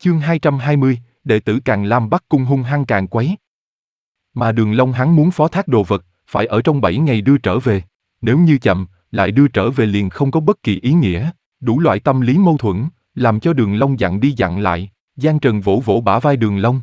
Chương 220, đệ tử Càn Lam Bắc Cung hung hăng càn quấy. Mà Đường Long hắn muốn phó thác đồ vật, phải ở trong 7 ngày đưa trở về. Nếu như chậm, lại đưa trở về liền không có bất kỳ ý nghĩa. Đủ loại tâm lý mâu thuẫn, làm cho Đường Long dặn đi dặn lại. Giang Trần vỗ vỗ bả vai Đường Long.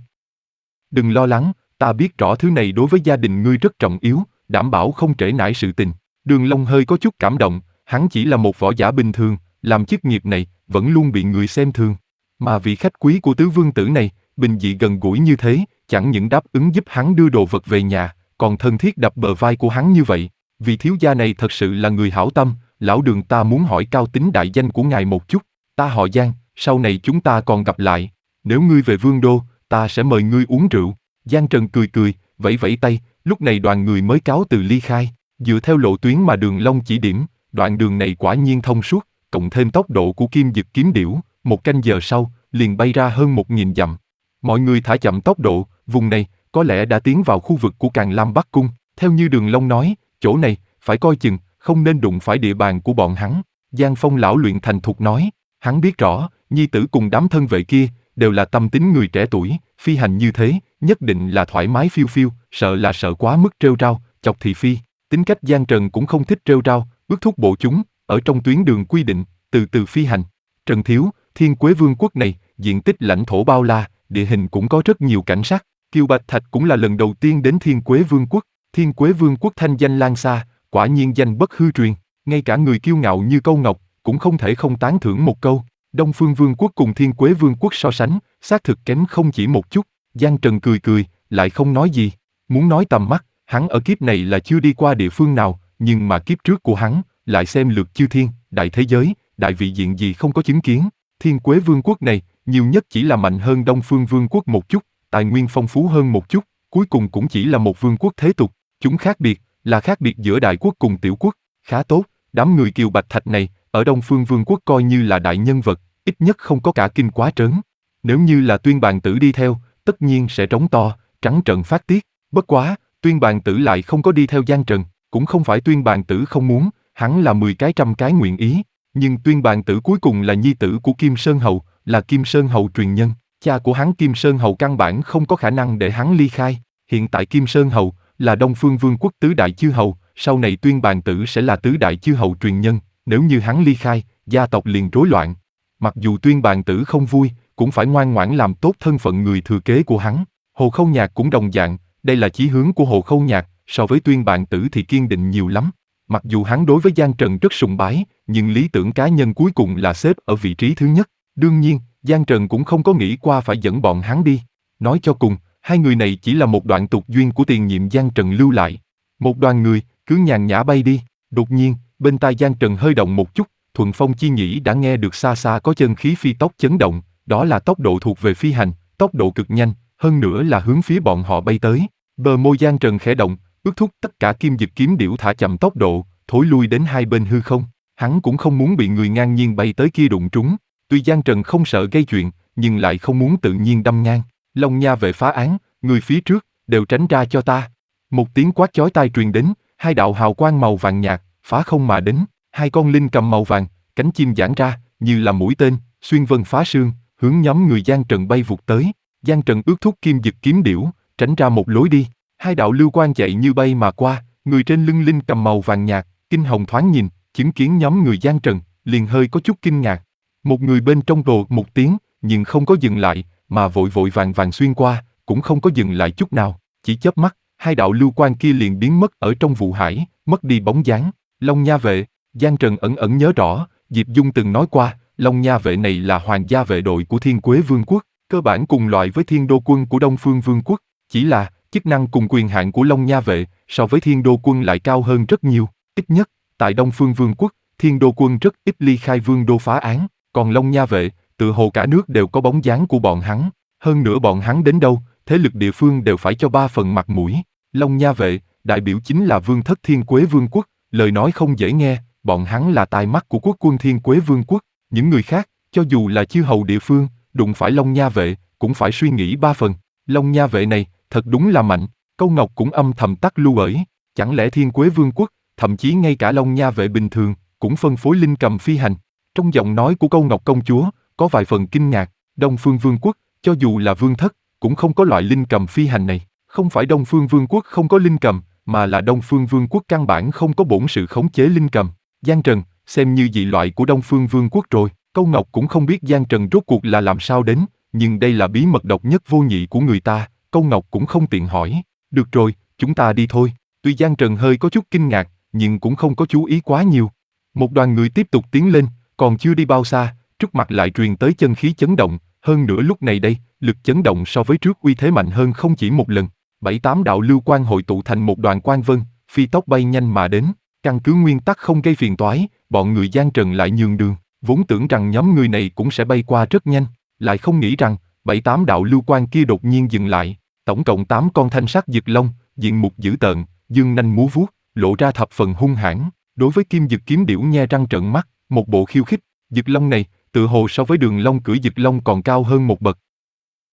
Đừng lo lắng, ta biết rõ thứ này đối với gia đình ngươi rất trọng yếu, đảm bảo không trễ nải sự tình. Đường Long hơi có chút cảm động, hắn chỉ là một võ giả bình thường, làm chức nghiệp này, vẫn luôn bị người xem thường. Mà vị khách quý của tứ vương tử này, bình dị gần gũi như thế, chẳng những đáp ứng giúp hắn đưa đồ vật về nhà, còn thân thiết đập bờ vai của hắn như vậy. Vị thiếu gia này thật sự là người hảo tâm, lão Đường ta muốn hỏi cao tính đại danh của ngài một chút. Ta họ Giang, sau này chúng ta còn gặp lại. Nếu ngươi về Vương Đô, ta sẽ mời ngươi uống rượu. Giang Trần cười cười, vẫy vẫy tay, lúc này đoàn người mới cáo từ ly khai. Dựa theo lộ tuyến mà Đường Long chỉ điểm, đoạn đường này quả nhiên thông suốt, cộng thêm tốc độ của Kim Dực kiếm điểu, 1 canh giờ sau, liền bay ra hơn 1000 dặm. Mọi người thả chậm tốc độ, vùng này, có lẽ đã tiến vào khu vực của Càn Lam Bắc Cung. Theo như Đường Long nói, chỗ này, phải coi chừng, không nên đụng phải địa bàn của bọn hắn. Giang Phong lão luyện thành thục nói, hắn biết rõ, nhi tử cùng đám thân vệ kia, đều là tâm tính người trẻ tuổi, phi hành như thế, nhất định là thoải mái phiêu phiêu, sợ quá mức trêu rao, chọc thị phi. Tính cách Giang Trần cũng không thích trêu rao, ước thúc bộ chúng, ở trong tuyến đường quy định, từ từ phi hành. Trần Thiếu, Thiên Quế Vương quốc này, diện tích lãnh thổ bao la, địa hình cũng có rất nhiều cảnh sắc. Kiều Bạch Thạch cũng là lần đầu tiên đến Thiên Quế Vương quốc. Thiên Quế Vương quốc thanh danh lan xa, quả nhiên danh bất hư truyền. Ngay cả người kiêu ngạo như Câu Ngọc, cũng không thể không tán thưởng một câu. Đông Phương Vương quốc cùng Thiên Quế Vương quốc so sánh, xác thực kém không chỉ một chút. Giang Trần cười cười, lại không nói gì. Muốn nói tầm mắt, hắn ở kiếp này là chưa đi qua địa phương nào, nhưng mà kiếp trước của hắn, lại xem lượt chư thiên, đại thế giới, đại vị diện gì không có chứng kiến. Thiên Quế Vương quốc này, nhiều nhất chỉ là mạnh hơn Đông Phương Vương quốc một chút, tài nguyên phong phú hơn một chút, cuối cùng cũng chỉ là một vương quốc thế tục. Chúng khác biệt, là khác biệt giữa đại quốc cùng tiểu quốc. Khá tốt, đám người Kiều Bạch Thạch này, ở Đông Phương Vương quốc coi như là đại nhân vật, ít nhất không có cả kinh quá trớn. Nếu như là Tuyên Bàn Tử đi theo, tất nhiên sẽ trống to, trắng trợn phát tiết. Bất quá, Tuyên Bàn Tử lại không có đi theo Giang Trần, cũng không phải Tuyên Bàn Tử không muốn, hắn là 10 cái trăm cái nguyện ý. Nhưng Tuyên Bàn Tử cuối cùng là nhi tử của Kim Sơn Hầu, là Kim Sơn Hầu truyền nhân. Cha của hắn Kim Sơn Hầu căn bản không có khả năng để hắn ly khai. Hiện tại Kim Sơn Hầu là Đông Phương Vương quốc tứ đại chư hầu, sau này Tuyên Bàn Tử sẽ là tứ đại chư hầu truyền nhân. Nếu như hắn ly khai, gia tộc liền rối loạn. Mặc dù Tuyên Bàn Tử không vui, cũng phải ngoan ngoãn làm tốt thân phận người thừa kế của hắn. Hồ Khâu Nhạc cũng đồng dạng, đây là chí hướng của Hồ Khâu Nhạc, so với Tuyên Bàn Tử thì kiên định nhiều lắm. Mặc dù hắn đối với Giang Trần rất sùng bái, nhưng lý tưởng cá nhân cuối cùng là xếp ở vị trí thứ nhất. Đương nhiên, Giang Trần cũng không có nghĩ qua phải dẫn bọn hắn đi. Nói cho cùng, hai người này chỉ là một đoạn tục duyên của tiền nhiệm Giang Trần lưu lại. Một đoàn người, cứ nhàn nhã bay đi. Đột nhiên, bên tai Giang Trần hơi động một chút, Thuận Phong Chi Nhĩ đã nghe được xa xa có chân khí phi tốc chấn động, đó là tốc độ thuộc về phi hành, tốc độ cực nhanh, hơn nữa là hướng phía bọn họ bay tới. Bờ môi Giang Trần khẽ động, ước thúc tất cả Kim Dực kiếm điểu thả chậm tốc độ, thối lui đến hai bên hư không. Hắn cũng không muốn bị người ngang nhiên bay tới kia đụng trúng. Tuy Giang Trần không sợ gây chuyện, nhưng lại không muốn tự nhiên đâm ngang. Long Nha vệ phá án, người phía trước, đều tránh ra cho ta. Một tiếng quát chói tai truyền đến, hai đạo hào quang màu vàng nhạt, phá không mà đến. Hai con linh cầm màu vàng, cánh chim giãn ra, như là mũi tên, xuyên vân phá sương, hướng nhóm người Giang Trần bay vụt tới. Giang Trần ước thúc Kim Dực kiếm điểu, tránh ra một lối đi. Hai đạo lưu quang chạy như bay mà qua, người trên lưng linh cầm màu vàng nhạt, kinh hồng thoáng nhìn, chứng kiến nhóm người Giang Trần, liền hơi có chút kinh ngạc. Một người bên trong rồ một tiếng, nhưng không có dừng lại, mà vội vội vàng vàng xuyên qua, cũng không có dừng lại chút nào. Chỉ chớp mắt, hai đạo lưu quang kia liền biến mất ở trong vụ hải, mất đi bóng dáng. Long Nha vệ, Giang Trần ẩn ẩn nhớ rõ, Diệp Dung từng nói qua, Long Nha vệ này là hoàng gia vệ đội của Thiên Quế Vương quốc, cơ bản cùng loại với Thiên Đô quân của Đông Phương Vương quốc, chỉ là chức năng cùng quyền hạn của Long Nha vệ so với Thiên Đô quân lại cao hơn rất nhiều. Ít nhất, tại Đông Phương Vương quốc, Thiên Đô quân rất ít ly khai vương đô phá án, còn Long Nha vệ, tự hồ cả nước đều có bóng dáng của bọn hắn. Hơn nữa bọn hắn đến đâu, thế lực địa phương đều phải cho 3 phần mặt mũi. Long Nha vệ, đại biểu chính là vương thất Thiên Quế Vương quốc, lời nói không dễ nghe, bọn hắn là tai mắt của quốc quân Thiên Quế Vương quốc. Những người khác, cho dù là chư hầu địa phương, đụng phải Long Nha vệ, cũng phải suy nghĩ 3 phần. Long Nha vệ này, thật đúng là mạnh. Câu Ngọc cũng âm thầm tắc lưu ởi, chẳng lẽ Thiên Quế Vương quốc, thậm chí ngay cả Long Nha vệ bình thường, cũng phân phối linh cầm phi hành. Trong giọng nói của Câu Ngọc công chúa, có vài phần kinh ngạc. Đông Phương Vương quốc, cho dù là vương thất, cũng không có loại linh cầm phi hành này. Không phải Đông Phương Vương quốc không có linh cầm, mà là Đông Phương Vương quốc căn bản không có bổn sự khống chế linh cầm. Giang Trần, xem như dị loại của Đông Phương Vương quốc rồi. Câu Ngọc cũng không biết Giang Trần rốt cuộc là làm sao đến, nhưng đây là bí mật độc nhất vô nhị của người ta, Câu Ngọc cũng không tiện hỏi. Được rồi, chúng ta đi thôi. Tuy Giang Trần hơi có chút kinh ngạc, nhưng cũng không có chú ý quá nhiều. Một đoàn người tiếp tục tiến lên, còn chưa đi bao xa, trước mặt lại truyền tới chân khí chấn động, hơn nữa lúc này đây, lực chấn động so với trước uy thế mạnh hơn không chỉ một lần. 7-8 đạo lưu quang hội tụ thành một đoàn quang vân, phi tốc bay nhanh mà đến, căn cứ nguyên tắc không gây phiền toái, bọn người Giang Trần lại nhường đường, vốn tưởng rằng nhóm người này cũng sẽ bay qua rất nhanh, lại không nghĩ rằng 7-8 đạo lưu quang kia đột nhiên dừng lại, tổng cộng 8 con thanh sắc dực long, diện mục dữ tợn, dương nanh múa vuốt, lộ ra thập phần hung hãn. Đối với Kim Dực Kiếm Điểu nhe răng trợn mắt, một bộ khiêu khích, dực long này, tự hồ so với Đường Long cưỡi dực long còn cao hơn một bậc,